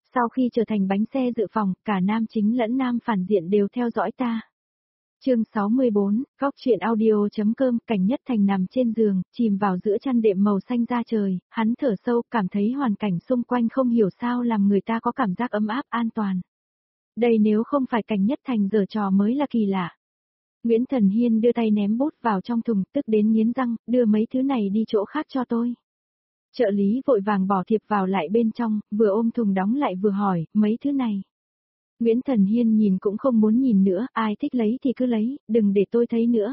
Sau khi trở thành bánh xe dự phòng, cả nam chính lẫn nam phản diện đều theo dõi ta. Chương 64, góc truyện audio.com. Cảnh Nhất Thành nằm trên giường, chìm vào giữa chăn đệm màu xanh da trời, hắn thở sâu, cảm thấy hoàn cảnh xung quanh không hiểu sao làm người ta có cảm giác ấm áp an toàn. Đây nếu không phải Cảnh Nhất Thành giở trò mới là kỳ lạ. Nguyễn Thần Hiên đưa tay ném bút vào trong thùng, tức đến nghiến răng, đưa mấy thứ này đi chỗ khác cho tôi. Trợ lý vội vàng bỏ thiệp vào lại bên trong, vừa ôm thùng đóng lại vừa hỏi, mấy thứ này. Nguyễn Thần Hiên nhìn cũng không muốn nhìn nữa, ai thích lấy thì cứ lấy, đừng để tôi thấy nữa.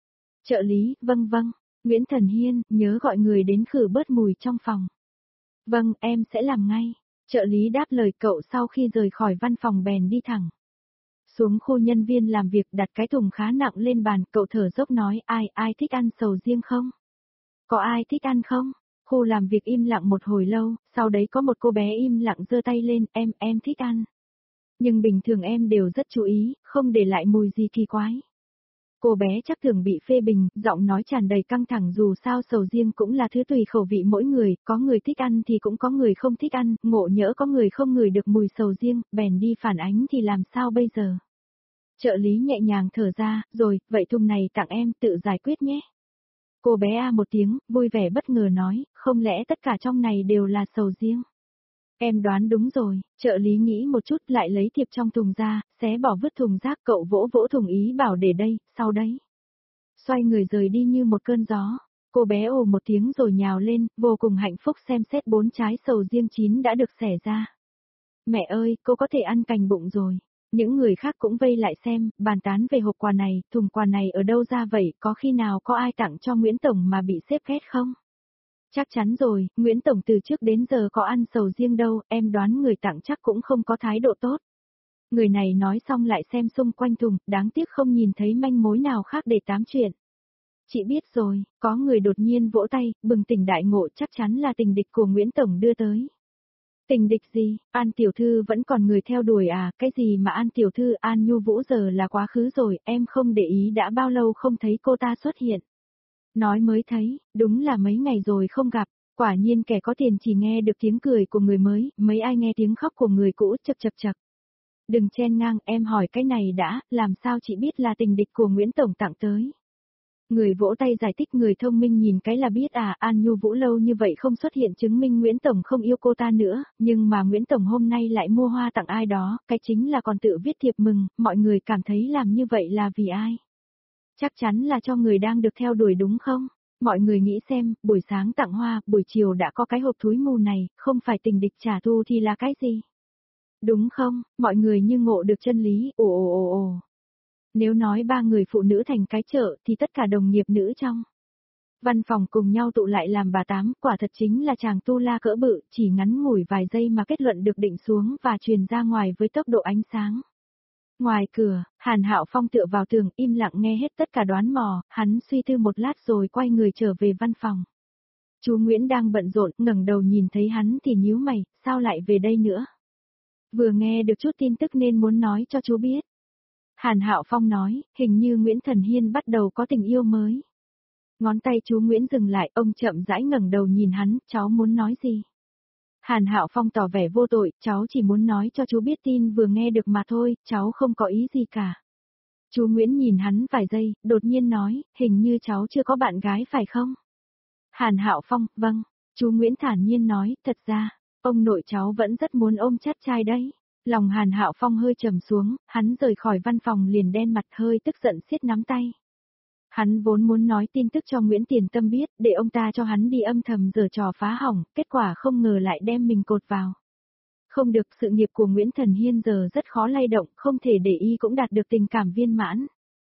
Trợ lý, vâng vâng. Nguyễn Thần Hiên, nhớ gọi người đến khử bớt mùi trong phòng. Vâng, em sẽ làm ngay. Trợ lý đáp lời cậu sau khi rời khỏi văn phòng bèn đi thẳng xuống khu nhân viên làm việc, đặt cái thùng khá nặng lên bàn, cậu thở dốc nói, ai thích ăn sầu riêng không? Có ai thích ăn không? Khu làm việc im lặng một hồi lâu, sau đấy có một cô bé im lặng giơ tay lên, em thích ăn. Nhưng bình thường em đều rất chú ý, không để lại mùi gì kỳ quái. Cô bé chắc thường bị phê bình, giọng nói tràn đầy căng thẳng, dù sao sầu riêng cũng là thứ tùy khẩu vị mỗi người, có người thích ăn thì cũng có người không thích ăn, ngộ nhỡ có người không ngửi được mùi sầu riêng, bèn đi phản ánh thì làm sao bây giờ? Trợ lý nhẹ nhàng thở ra, rồi, vậy thùng này tặng em, tự giải quyết nhé. Cô bé a một tiếng, vui vẻ bất ngờ nói, không lẽ tất cả trong này đều là sầu riêng? Em đoán đúng rồi, trợ lý nghĩ một chút lại lấy thiệp trong thùng ra, xé bỏ vứt thùng rác, cậu vỗ vỗ thùng ý bảo để đây, sau đấy. Xoay người rời đi như một cơn gió, cô bé ồ một tiếng rồi nhào lên, vô cùng hạnh phúc xem xét 4 trái sầu riêng chín đã được xẻ ra. Mẹ ơi, cô có thể ăn cành bụng rồi. Những người khác cũng vây lại xem, bàn tán về hộp quà này, thùng quà này ở đâu ra vậy, có khi nào có ai tặng cho Nguyễn Tổng mà bị xếp ghét không? Chắc chắn rồi, Nguyễn Tổng từ trước đến giờ có ăn sầu riêng đâu, em đoán người tặng chắc cũng không có thái độ tốt. Người này nói xong lại xem xung quanh thùng, đáng tiếc không nhìn thấy manh mối nào khác để tám chuyện. Chị biết rồi, có người đột nhiên vỗ tay, bừng tỉnh đại ngộ, chắc chắn là tình địch của Nguyễn Tổng đưa tới. Tình địch gì, An tiểu thư vẫn còn người theo đuổi à, cái gì mà An tiểu thư, An Nhu Vũ giờ là quá khứ rồi, em không để ý đã bao lâu không thấy cô ta xuất hiện. Nói mới thấy, đúng là mấy ngày rồi không gặp, quả nhiên kẻ có tiền chỉ nghe được tiếng cười của người mới, mấy ai nghe tiếng khóc của người cũ, chập. Đừng chen ngang, em hỏi cái này đã, làm sao chị biết là tình địch của Nguyễn Tổng tặng tới. Người vỗ tay giải thích, người thông minh nhìn cái là biết à, An Nhu Vũ lâu như vậy không xuất hiện chứng minh Nguyễn Tổng không yêu cô ta nữa, nhưng mà Nguyễn Tổng hôm nay lại mua hoa tặng ai đó, cái chính là còn tự viết thiệp mừng, mọi người cảm thấy làm như vậy là vì ai? Chắc chắn là cho người đang được theo đuổi đúng không? Mọi người nghĩ xem, buổi sáng tặng hoa, buổi chiều đã có cái hộp thúi mù này, không phải tình địch trả thù thì là cái gì? Đúng không, mọi người như ngộ được chân lý, ồ. Nếu nói 3 người phụ nữ thành cái chợ thì tất cả đồng nghiệp nữ trong văn phòng cùng nhau tụ lại làm bà Tám, quả thật chính là chàng tu la cỡ bự, chỉ ngắn ngủi vài giây mà kết luận được định xuống và truyền ra ngoài với tốc độ ánh sáng. Ngoài cửa, Hàn Hạo Phong tựa vào tường im lặng nghe hết tất cả đoán mò, hắn suy tư một lát rồi quay người trở về văn phòng. Chú Nguyễn đang bận rộn, ngẩng đầu nhìn thấy hắn thì nhíu mày, sao lại về đây nữa? Vừa nghe được chút tin tức nên muốn nói cho chú biết. Hàn Hạo Phong nói, hình như Nguyễn Thần Hiên bắt đầu có tình yêu mới. Ngón tay chú Nguyễn dừng lại, ông chậm rãi ngẩng đầu nhìn hắn, cháu muốn nói gì? Hàn Hạo Phong tỏ vẻ vô tội, cháu chỉ muốn nói cho chú biết tin vừa nghe được mà thôi, cháu không có ý gì cả. Chú Nguyễn nhìn hắn vài giây, đột nhiên nói, hình như cháu chưa có bạn gái phải không? Hàn Hạo Phong, vâng. Chú Nguyễn thản nhiên nói, thật ra, ông nội cháu vẫn rất muốn ôm chắt trai đấy. Lòng Hàn Hạo Phong hơi trầm xuống, hắn rời khỏi văn phòng liền đen mặt, hơi tức giận siết nắm tay. Hắn vốn muốn nói tin tức cho Nguyễn Tiền Tâm biết, để ông ta cho hắn đi âm thầm giở trò phá hỏng, kết quả không ngờ lại đem mình cột vào. Không được, sự nghiệp của Nguyễn Thần Hiên giờ rất khó lay động, không thể để y cũng đạt được tình cảm viên mãn.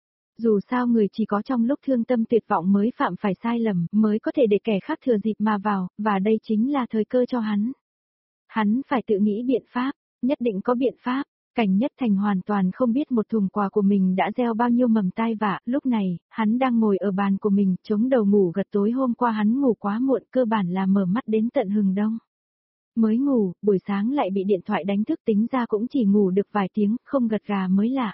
Dù sao người chỉ có trong lúc thương tâm tuyệt vọng mới phạm phải sai lầm, mới có thể để kẻ khác thừa dịp mà vào, và đây chính là thời cơ cho hắn. Hắn phải tự nghĩ biện pháp, nhất định có biện pháp. Cảnh Nhất Thành hoàn toàn không biết một thùng quà của mình đã gieo bao nhiêu mầm tai vạ, lúc này, hắn đang ngồi ở bàn của mình, chống đầu ngủ gật, tối hôm qua hắn ngủ quá muộn, cơ bản là mở mắt đến tận hừng đông. Mới ngủ, buổi sáng lại bị điện thoại đánh thức, tính ra cũng chỉ ngủ được vài tiếng, không gật gà mới lạ.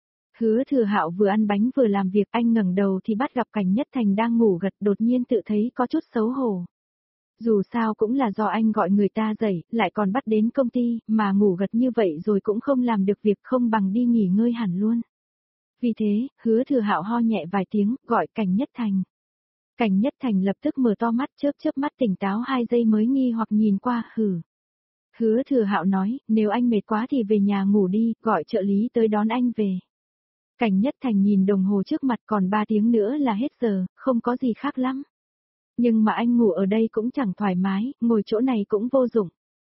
Hứa Thừa Hạo vừa ăn bánh vừa làm việc, anh ngẩng đầu thì bắt gặp Cảnh Nhất Thành đang ngủ gật, đột nhiên tự thấy có chút xấu hổ. Dù sao cũng là do anh gọi người ta dậy, lại còn bắt đến công ty, mà ngủ gật như vậy rồi cũng không làm được việc, không bằng đi nghỉ ngơi hẳn luôn. Vì thế, Hứa Thừa Hạo ho nhẹ vài tiếng, gọi Cảnh Nhất Thành. Cảnh Nhất Thành lập tức mở to mắt, chớp chớp mắt tỉnh táo 2 giây mới nghi hoặc nhìn qua, hử. Hứa Thừa Hạo nói, nếu anh mệt quá thì về nhà ngủ đi, gọi trợ lý tới đón anh về. Cảnh Nhất Thành nhìn đồng hồ trước mặt, còn 3 tiếng nữa là hết giờ, không có gì khác lắm. Nhưng mà anh ngủ ở đây cũng chẳng thoải mái, ngồi chỗ này cũng vô dụng.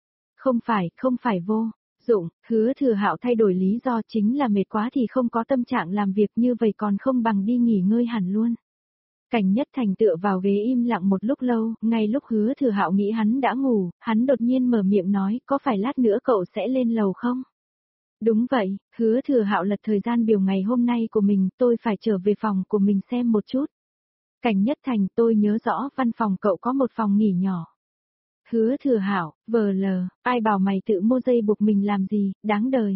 Không phải vô dụng, Hứa Thừa Hạo thay đổi lý do, chính là mệt quá thì không có tâm trạng làm việc, như vậy còn không bằng đi nghỉ ngơi hẳn luôn. Cảnh Nhất Thành tựa vào ghế im lặng một lúc lâu, ngay lúc Hứa Thừa Hạo nghĩ hắn đã ngủ, hắn đột nhiên mở miệng nói, có phải lát nữa cậu sẽ lên lầu không? Đúng vậy, Hứa Thừa Hạo lật thời gian biểu ngày hôm nay của mình, tôi phải trở về phòng của mình xem một chút. Cảnh Nhất Thành, tôi nhớ rõ văn phòng cậu có một phòng nghỉ nhỏ. Hứa Thừa Hạo, vờ lờ, ai bảo mày tự mua dây buộc mình làm gì, đáng đời.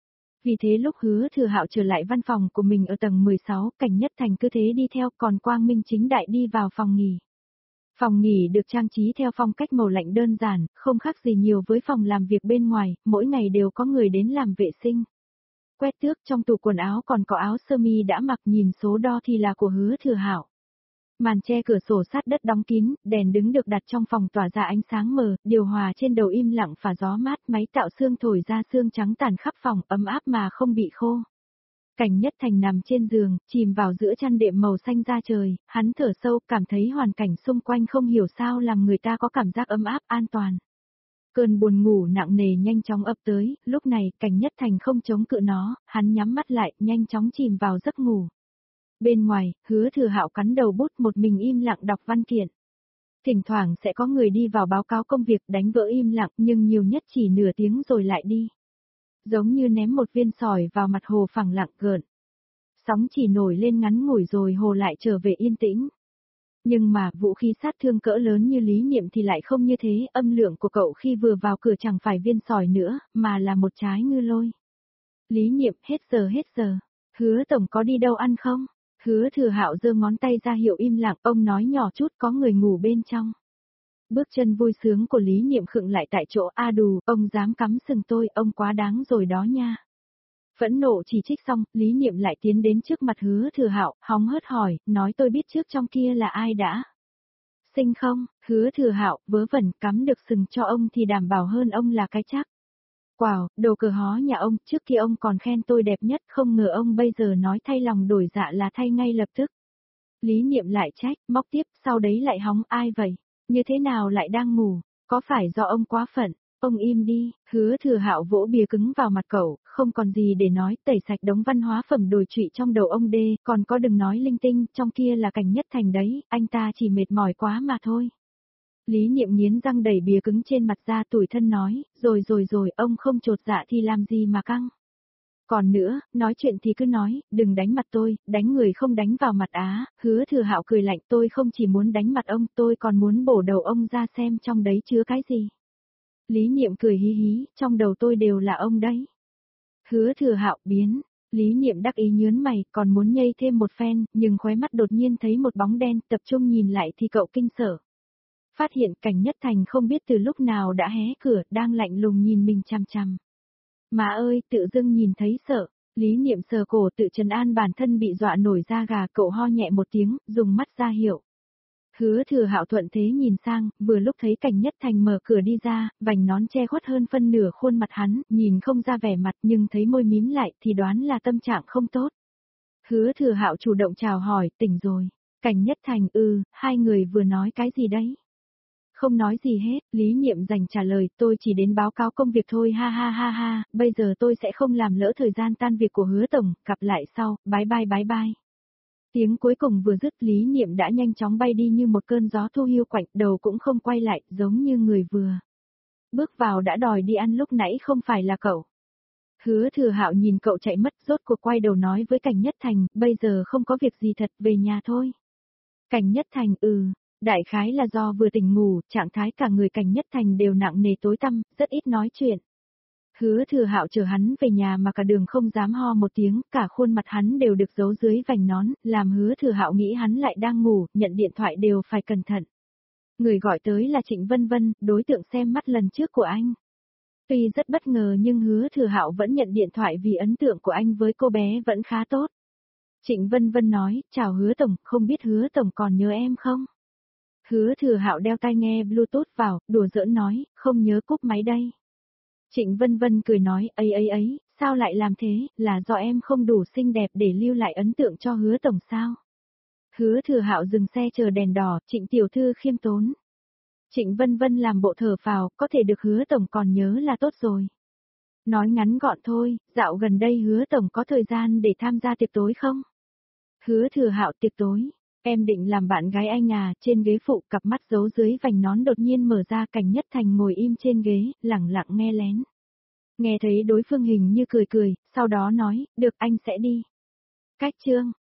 Vì thế lúc Hứa Thừa Hạo trở lại văn phòng của mình ở tầng 16, Cảnh Nhất Thành cứ thế đi theo, còn Quang Minh chính đại đi vào phòng nghỉ. Phòng nghỉ được trang trí theo phong cách màu lạnh đơn giản, không khác gì nhiều với phòng làm việc bên ngoài, mỗi ngày đều có người đến làm vệ sinh. Quét tước, trong tủ quần áo còn có áo sơ mi đã mặc, nhìn số đo thì là của Hứa Thừa Hạo. Màn che cửa sổ sát đất đóng kín, đèn đứng được đặt trong phòng tỏa ra ánh sáng mờ, điều hòa trên đầu im lặng phả gió mát, máy tạo sương thổi ra sương trắng tàn khắp phòng, ấm áp mà không bị khô. Cảnh Nhất Thành nằm trên giường, chìm vào giữa chăn đệm màu xanh da trời, hắn thở sâu, cảm thấy hoàn cảnh xung quanh không hiểu sao làm người ta có cảm giác ấm áp, an toàn. Cơn buồn ngủ nặng nề nhanh chóng ập tới, lúc này Cảnh Nhất Thành không chống cự nó, hắn nhắm mắt lại, nhanh chóng chìm vào giấc ngủ. Bên ngoài, Hứa Thừa Hạo cắn đầu bút, một mình im lặng đọc văn kiện. Thỉnh thoảng sẽ có người đi vào báo cáo công việc, đánh vỡ im lặng, nhưng nhiều nhất chỉ nửa tiếng rồi lại đi. Giống như ném một viên sỏi vào mặt hồ phẳng lặng gợn. Sóng chỉ nổi lên ngắn ngủi rồi hồ lại trở về yên tĩnh. Nhưng mà vũ khí sát thương cỡ lớn như Lý Niệm thì lại không như thế, âm lượng của cậu khi vừa vào cửa chẳng phải viên sỏi nữa, mà là một trái ngư lôi. Lý Niệm, hết giờ. Hứa tổng có đi đâu ăn không? Hứa Thừa Hạo giơ ngón tay ra hiệu im lặng, ông nói nhỏ chút, có người ngủ bên trong. Bước chân vui sướng của Lý Niệm khựng lại tại chỗ, a đù, ông dám cắm sừng tôi, ông quá đáng rồi đó nha. Phẫn nộ chỉ trích xong, Lý Niệm lại tiến đến trước mặt Hứa Thừa Hạo, hóng hớt hỏi, nói tôi biết trước trong kia là ai đã. Sinh không? Hứa Thừa Hạo, vớ vẩn, cắm được sừng cho ông thì đảm bảo hơn ông là cái chắc. Wow, đồ cờ hó nhà ông, trước kia ông còn khen tôi đẹp nhất, không ngờ ông bây giờ nói thay lòng đổi dạ là thay ngay lập tức. Lý Niệm lại trách, móc tiếp, sau đấy lại hóng, ai vậy? Như thế nào lại đang ngủ? Có phải do ông quá phận? Ông im đi, Hứa Thừa Hạo vỗ bìa cứng vào mặt cậu, không còn gì để nói, tẩy sạch đống văn hóa phẩm đồi trụy trong đầu ông đê, còn có đừng nói linh tinh, trong kia là Cảnh Nhất Thành đấy, anh ta chỉ mệt mỏi quá mà thôi. Lý Niệm nghiến răng đẩy bìa cứng trên mặt ra, tủi thân nói, rồi, ông không chột dạ thì làm gì mà căng. Còn nữa, nói chuyện thì cứ nói, đừng đánh mặt tôi, đánh người không đánh vào mặt á. Hứa Thừa Hạo cười lạnh, tôi không chỉ muốn đánh mặt ông, tôi còn muốn bổ đầu ông ra xem trong đấy chứa cái gì. Lý Niệm cười hí hí, trong đầu tôi đều là ông đấy. Hứa Thừa Hạo biến, Lý Niệm đắc ý nhớn mày, còn muốn nhây thêm một phen, nhưng khóe mắt đột nhiên thấy một bóng đen, tập trung nhìn lại thì cậu kinh sợ. Phát hiện Cảnh Nhất Thành không biết từ lúc nào đã hé cửa, đang lạnh lùng nhìn mình chằm chằm. Má ơi, tự dưng nhìn thấy sợ, Lý Niệm sờ cổ tự trấn an bản thân bị dọa nổi da gà, cậu ho nhẹ một tiếng, dùng mắt ra hiệu. Hứa Thừa Hạo thuận thế nhìn sang, vừa lúc thấy Cảnh Nhất Thành mở cửa đi ra, vành nón che khuất hơn phân nửa khuôn mặt hắn, nhìn không ra vẻ mặt nhưng thấy môi mím lại thì đoán là tâm trạng không tốt. Hứa Thừa Hạo chủ động chào hỏi, tỉnh rồi. Cảnh Nhất Thành, hai người vừa nói cái gì đấy? Không nói gì hết, Lý Niệm dành trả lời, tôi chỉ đến báo cáo công việc thôi, ha ha ha ha, bây giờ tôi sẽ không làm lỡ thời gian tan việc của Hứa tổng, gặp lại sau, bye bye. Tiếng cuối cùng vừa dứt, Lý Niệm đã nhanh chóng bay đi như một cơn gió thu hiu quạnh, đầu cũng không quay lại, giống như người vừa bước vào đã đòi đi ăn lúc nãy không phải là cậu. Hứa Thừa Hạo nhìn cậu chạy mất, rốt cuộc quay đầu nói với Cảnh Nhất Thành, bây giờ không có việc gì thật, về nhà thôi. Cảnh Nhất Thành, đại khái là do vừa tỉnh ngủ, trạng thái cả người Cảnh Nhất Thành đều nặng nề tối tăm, rất ít nói chuyện. Hứa Thừa Hạo chờ hắn về nhà mà cả đường không dám ho một tiếng, cả khuôn mặt hắn đều được giấu dưới vành nón, làm Hứa Thừa Hạo nghĩ hắn lại đang ngủ, nhận điện thoại đều phải cẩn thận. Người gọi tới là Trịnh Vân Vân, đối tượng xem mắt lần trước của anh. Tuy rất bất ngờ nhưng Hứa Thừa Hạo vẫn nhận điện thoại vì ấn tượng của anh với cô bé vẫn khá tốt. Trịnh Vân Vân nói, chào Hứa Tổng, không biết Hứa Tổng còn nhớ em không? Hứa Thừa Hạo đeo tai nghe Bluetooth vào, đùa giỡn nói, không nhớ, cúp máy đây. Trịnh Vân Vân cười nói, ấy, sao lại làm thế, là do em không đủ xinh đẹp để lưu lại ấn tượng cho Hứa Tổng sao? Hứa Thừa Hạo dừng xe chờ đèn đỏ, Trịnh tiểu thư khiêm tốn. Trịnh Vân Vân làm bộ thở phào, có thể được Hứa Tổng còn nhớ là tốt rồi. Nói ngắn gọn thôi, dạo gần đây Hứa Tổng có thời gian để tham gia tiệc tối không? Hứa Thừa Hạo, tiệc tối, em định làm bạn gái anh à? Trên ghế phụ cặp mắt giấu dưới vành nón đột nhiên mở ra, Cảnh Nhất Thành ngồi im trên ghế, lẳng lặng nghe lén. Nghe thấy đối phương hình như cười, sau đó nói, được anh sẽ đi. Cách chương.